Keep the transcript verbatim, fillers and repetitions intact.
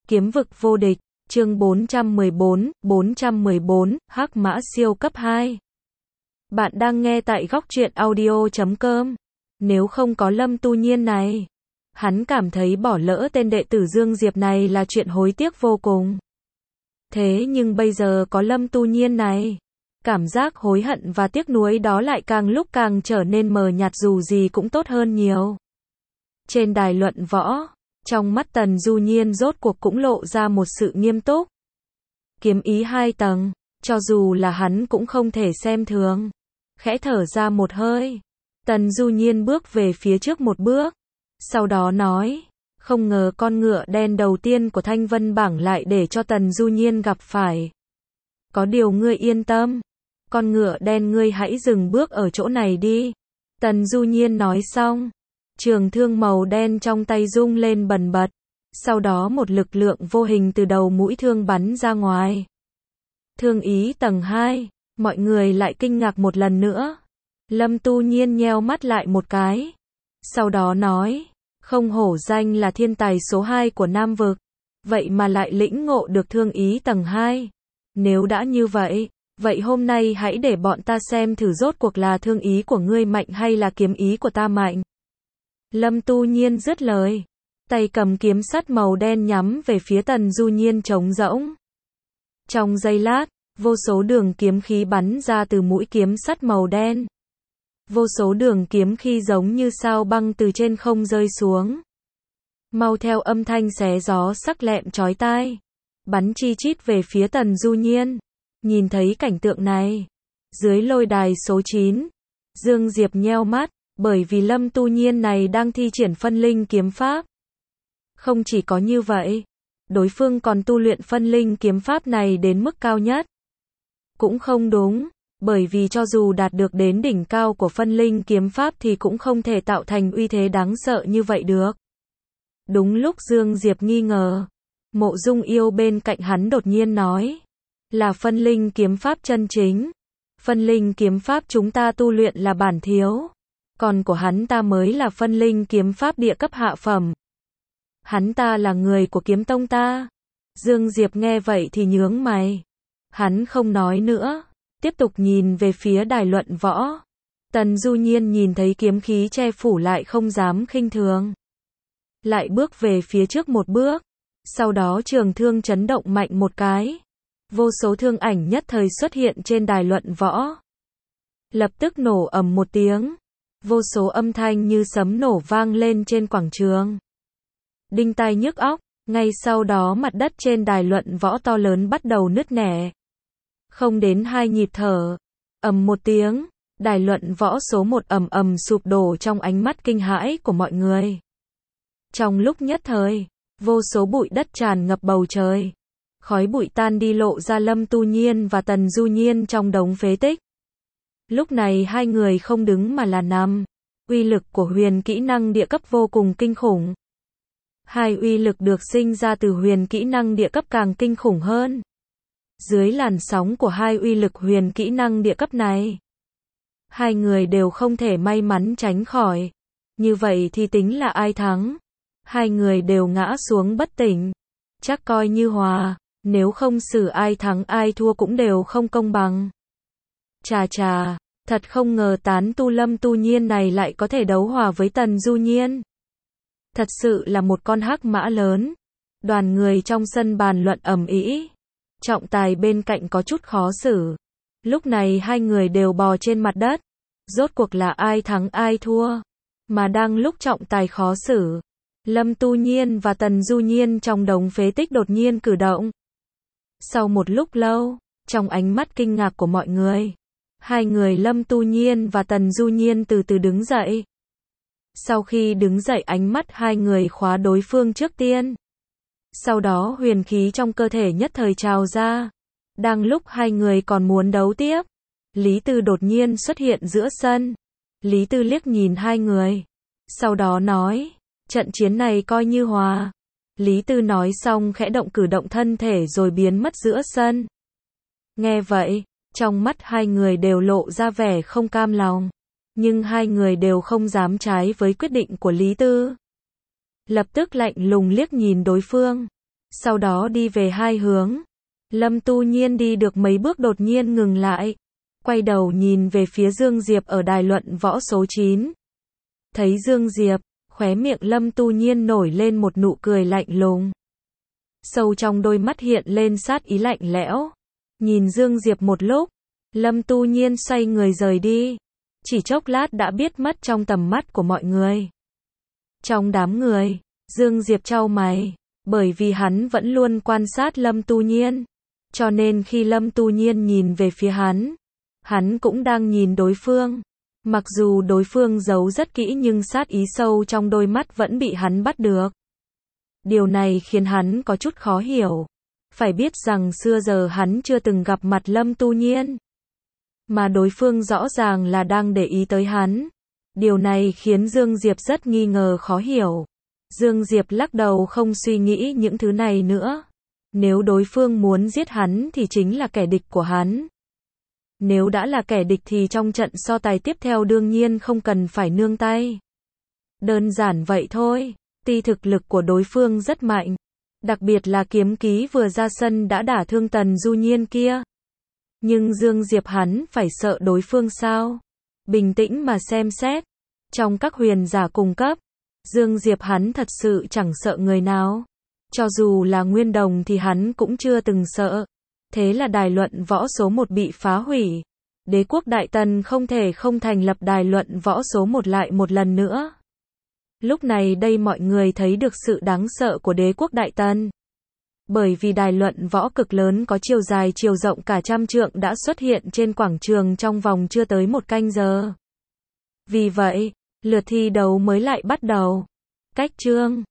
Kiếm vực vô địch, chương bốn trăm mười bốn, bốn trăm mười bốn, Hắc Mã siêu cấp hai. Bạn đang nghe tại góc truyện audio chấm com. Nếu không có Lâm Tu Nhiên này, hắn cảm thấy bỏ lỡ tên đệ tử Dương Diệp này là chuyện hối tiếc vô cùng. Thế nhưng bây giờ có Lâm Tu Nhiên này, cảm giác hối hận và tiếc nuối đó lại càng lúc càng trở nên mờ nhạt, dù gì cũng tốt hơn nhiều. Trên đài luận võ, trong mắt Tần Du Nhiên rốt cuộc cũng lộ ra một sự nghiêm túc. Kiếm ý hai tầng, cho dù là hắn cũng không thể xem thường. Khẽ thở ra một hơi, Tần Du Nhiên bước về phía trước một bước, sau đó nói, không ngờ con ngựa đen đầu tiên của Thanh Vân bảng lại để cho Tần Du Nhiên gặp phải. Có điều ngươi yên tâm, con ngựa đen ngươi hãy dừng bước ở chỗ này đi. Tần Du Nhiên nói xong, trường thương màu đen trong tay rung lên bần bật, sau đó một lực lượng vô hình từ đầu mũi thương bắn ra ngoài. Thương ý tầng hai, mọi người lại kinh ngạc một lần nữa. Lâm Tu Nhiên nheo mắt lại một cái, sau đó nói, không hổ danh là thiên tài số hai của Nam Vực, vậy mà lại lĩnh ngộ được thương ý tầng hai. Nếu đã như vậy, vậy hôm nay hãy để bọn ta xem thử rốt cuộc là thương ý của ngươi mạnh hay là kiếm ý của ta mạnh. Lâm Tu Nhiên dứt lời, tay cầm kiếm sắt màu đen nhắm về phía Tần Du Nhiên trống rỗng. Trong giây lát, vô số đường kiếm khí bắn ra từ mũi kiếm sắt màu đen. Vô số đường kiếm khí giống như sao băng từ trên không rơi xuống. Mau theo âm thanh xé gió sắc lẹm chói tai, bắn chi chít về phía Tần Du Nhiên. Nhìn thấy cảnh tượng này, dưới lôi đài số chín, Dương Diệp nheo mắt, bởi vì Lâm Tu Nhiên này đang thi triển phân linh kiếm pháp. Không chỉ có như vậy, đối phương còn tu luyện phân linh kiếm pháp này đến mức cao nhất. Cũng không đúng, bởi vì cho dù đạt được đến đỉnh cao của phân linh kiếm pháp thì cũng không thể tạo thành uy thế đáng sợ như vậy được. Đúng lúc Dương Diệp nghi ngờ, Mộ Dung Yêu bên cạnh hắn đột nhiên nói, là phân linh kiếm pháp chân chính. Phân linh kiếm pháp chúng ta tu luyện là bản thiếu, còn của hắn ta mới là phân linh kiếm pháp địa cấp hạ phẩm. Hắn ta là người của kiếm tông ta. Dương Diệp nghe vậy thì nhướng mày. Hắn không nói nữa, tiếp tục nhìn về phía đài luận võ. Tần Du Nhiên nhìn thấy kiếm khí che phủ lại không dám khinh thường. Lại bước về phía trước một bước, sau đó trường thương chấn động mạnh một cái. Vô số thương ảnh nhất thời xuất hiện trên đài luận võ. Lập tức nổ ầm một tiếng. Vô số âm thanh như sấm nổ vang lên trên quảng trường. Đinh tai nhức óc, ngay sau đó mặt đất trên đài luận võ to lớn bắt đầu nứt nẻ. Không đến hai nhịp thở, ầm một tiếng, đài luận võ số một ầm ầm sụp đổ trong ánh mắt kinh hãi của mọi người. Trong lúc nhất thời, vô số bụi đất tràn ngập bầu trời. Khói bụi tan đi lộ ra Lâm Tu Nhiên và Tần Du Nhiên trong đống phế tích. Lúc này hai người không đứng mà là nằm. Uy lực của huyền kỹ năng địa cấp vô cùng kinh khủng. Hai uy lực được sinh ra từ huyền kỹ năng địa cấp càng kinh khủng hơn. Dưới làn sóng của hai uy lực huyền kỹ năng địa cấp này, hai người đều không thể may mắn tránh khỏi. Như vậy thì tính là ai thắng? Hai người đều ngã xuống bất tỉnh. Chắc coi như hòa, nếu không xử ai thắng ai thua cũng đều không công bằng. Chà chà, thật không ngờ tán tu Lâm Tu Nhiên này lại có thể đấu hòa với Tần Du Nhiên. Thật sự là một con hắc mã lớn. Đoàn người trong sân bàn luận ầm ĩ. Trọng tài bên cạnh có chút khó xử. Lúc này hai người đều bò trên mặt đất. Rốt cuộc là ai thắng ai thua. Mà đang lúc trọng tài khó xử, Lâm Tu Nhiên và Tần Du Nhiên trong đống phế tích đột nhiên cử động. Sau một lúc lâu, trong ánh mắt kinh ngạc của mọi người, hai người Lâm Tu Nhiên và Tần Du Nhiên từ từ đứng dậy. Sau khi đứng dậy ánh mắt hai người khóa đối phương trước tiên. Sau đó huyền khí trong cơ thể nhất thời trào ra. Đang lúc hai người còn muốn đấu tiếp, Lý Tư đột nhiên xuất hiện giữa sân. Lý Tư liếc nhìn hai người, sau đó nói, trận chiến này coi như hòa. Lý Tư nói xong khẽ động cử động thân thể rồi biến mất giữa sân. Nghe vậy, trong mắt hai người đều lộ ra vẻ không cam lòng. Nhưng hai người đều không dám trái với quyết định của Lý Tư. Lập tức lạnh lùng liếc nhìn đối phương. sau đó đi về hai hướng. Lâm Tu Nhiên đi được mấy bước đột nhiên ngừng lại, quay đầu nhìn về phía Dương Diệp ở đài luận võ số chín. Thấy Dương Diệp, khóe miệng Lâm Tu Nhiên nổi lên một nụ cười lạnh lùng. Sâu trong đôi mắt hiện lên sát ý lạnh lẽo. Nhìn Dương Diệp một lúc, Lâm Tu Nhiên xoay người rời đi. Chỉ chốc lát đã biết mất trong tầm mắt của mọi người. Trong đám người, Dương Diệp chau mày, bởi vì hắn vẫn luôn quan sát Lâm Tu Nhiên. Cho nên khi Lâm Tu Nhiên nhìn về phía hắn, hắn cũng đang nhìn đối phương. Mặc dù đối phương giấu rất kỹ nhưng sát ý sâu trong đôi mắt vẫn bị hắn bắt được. Điều này khiến hắn có chút khó hiểu. Phải biết rằng xưa giờ hắn chưa từng gặp mặt Lâm Tu Nhiên. Mà đối phương rõ ràng là đang để ý tới hắn. Điều này khiến Dương Diệp rất nghi ngờ khó hiểu. Dương Diệp lắc đầu không suy nghĩ những thứ này nữa. Nếu đối phương muốn giết hắn thì chính là kẻ địch của hắn. Nếu đã là kẻ địch thì trong trận so tài tiếp theo đương nhiên không cần phải nương tay. Đơn giản vậy thôi. Tuy thực lực của đối phương rất mạnh, đặc biệt là kiếm ký vừa ra sân đã đả thương Tần Du Nhiên kia. Nhưng Dương Diệp hắn phải sợ đối phương sao? Bình tĩnh mà xem xét. Trong các huyền giả cùng cấp, Dương Diệp hắn thật sự chẳng sợ người nào. Cho dù là Nguyên Đồng thì hắn cũng chưa từng sợ. Thế là đài luận võ số một bị phá hủy. Đế quốc Đại Tần không thể không thành lập đài luận võ số một lại một lần nữa. Lúc này đây mọi người thấy được sự đáng sợ của đế quốc Đại Tần. Bởi vì đài luận võ cực lớn có chiều dài chiều rộng cả trăm trượng đã xuất hiện trên quảng trường trong vòng chưa tới một canh giờ. Vì vậy, lượt thi đấu mới lại bắt đầu. Cách chương